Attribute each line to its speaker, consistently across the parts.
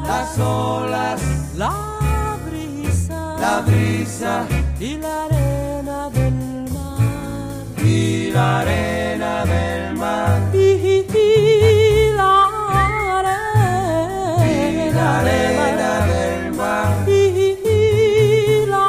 Speaker 1: las olas, la brisa
Speaker 2: y la arena del mar,
Speaker 1: y la arena del mar,
Speaker 2: y la
Speaker 1: arena del mar,
Speaker 2: y la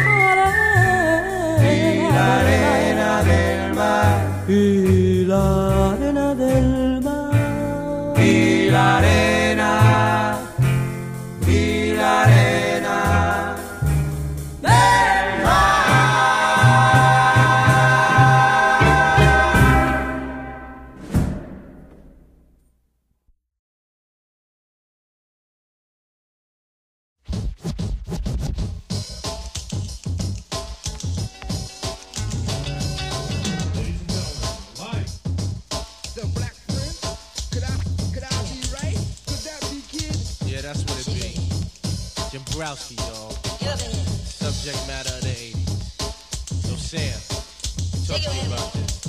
Speaker 1: arena del mar,
Speaker 2: y la arena del mar,
Speaker 1: y la arena, y la arena.
Speaker 3: Jimbrowski, y'all. Subject matter of the 80s. So Sam, talk to you about this.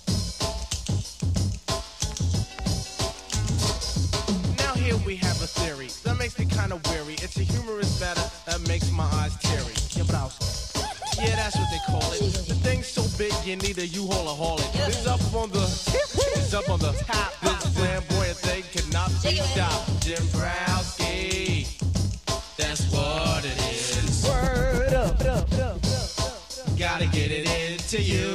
Speaker 3: Now here we have a theory that makes me kind of weary. It's a humorous matter that makes my eyes teary. Jimbrowski. Yeah, that's what they call it. The thing's so big you need a U-Haul or haul it. It's up on the top. This flamboyant thing cannot be stopped. Jimbrowski. That's what it is.
Speaker 2: Word up,
Speaker 3: Gotta get it into you.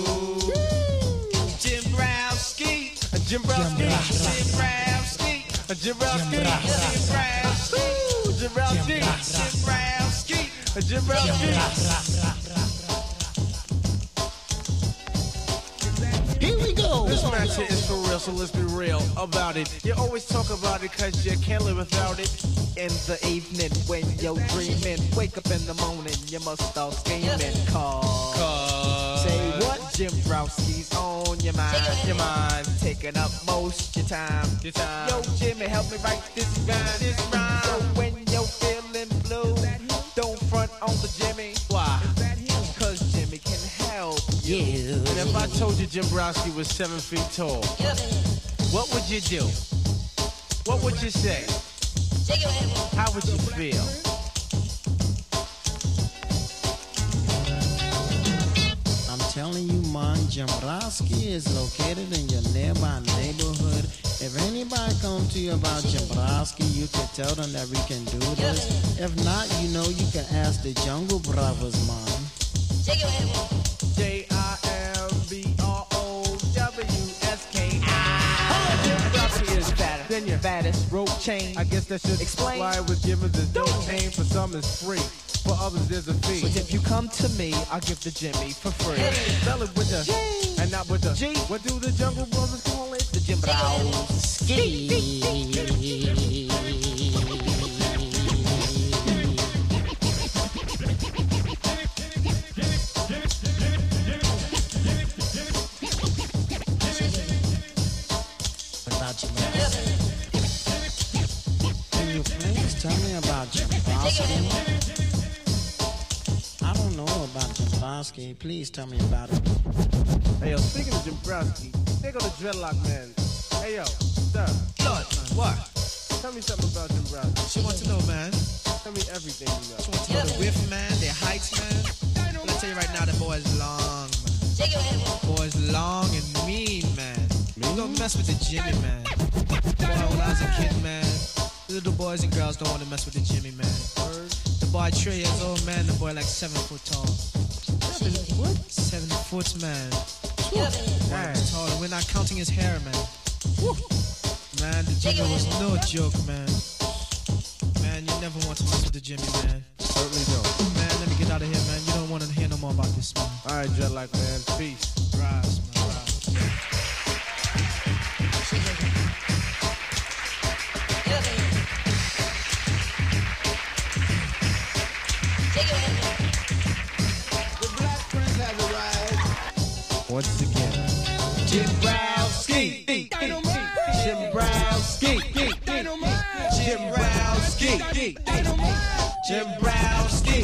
Speaker 3: Jimbrowski, Jimbrowski, Jimbrowski, Jimbrowski, Jimbrowski, Jimbrowski, Jimbrowski.
Speaker 4: Here we go.
Speaker 3: This match here is for real, so let's be real about it. You always talk about it cause you can't live without it.
Speaker 5: In the evening when you're dreaming, wake up in the morning, you must start scheming. Cause say what? Jimbrowski's on your mind, taking up most your time. Yo, Jimmy, help me write this rhyme. So when you're feeling blue, don't front on the Jimmy.
Speaker 3: Why?
Speaker 5: Cause Jimmy can help you.
Speaker 3: And if I told you Jimbrowski was 7 feet tall, what would you do? What would you say? How would you feel?
Speaker 4: I'm telling you, man, Jimbrowski is located in your nearby neighborhood. If anybody comes to you about Jimbrowski, you can tell them that we can do this. If not, you know you can ask the Jungle Brothers, man.
Speaker 5: Jimbrowski. Jimbrowski is fatter than your fattest rope chain.
Speaker 3: I guess that should
Speaker 5: explain
Speaker 3: why I was given the dope name. For some it's free, for others there's a fee.
Speaker 5: But if you come to me, I'll give the Jimmy for free.
Speaker 3: Spell it with the
Speaker 5: G
Speaker 3: and not with the
Speaker 5: G.
Speaker 3: What do the Jungle Brothers call it?
Speaker 5: The Jimbrowski.
Speaker 4: Can you please tell me about Jimbrowski? I don't know about Jimbrowski. Please tell me about it.
Speaker 3: Hey yo, speaking of Jimbrowski, there go the Dreadlock Man. Hey yo, sir.
Speaker 6: Lord, what?
Speaker 3: Tell me something about Jimbrowski.
Speaker 6: She want to know, man.
Speaker 3: Tell me everything you know.
Speaker 6: She want to know the width, man, their heights, man. Let me tell you right now, the boy's long, man. Boy's long and mean, man. You don't mess with the Jimmy, man. Boy, when I was a kid, man, little boys and girls don't want to mess with the Jimmy, man. The boy 3 years old, man, the boy like 7 foot tall. 7 foot, man. That's tall. And we're not counting his hair, man. Man, the Jimmy was no joke, man. Man, you never want to mess with the Jimmy, man.
Speaker 3: Certainly don't.
Speaker 6: Man, let me get out of here, man. You don't want to hear no more about this, man.
Speaker 3: Alright, Dreadlock Man, peace.
Speaker 6: Rise, man, rise.
Speaker 3: Once again,
Speaker 6: Jimbrowski, Jimbrowski, Jimbrowski, Jimbrowski, Jimbrowski,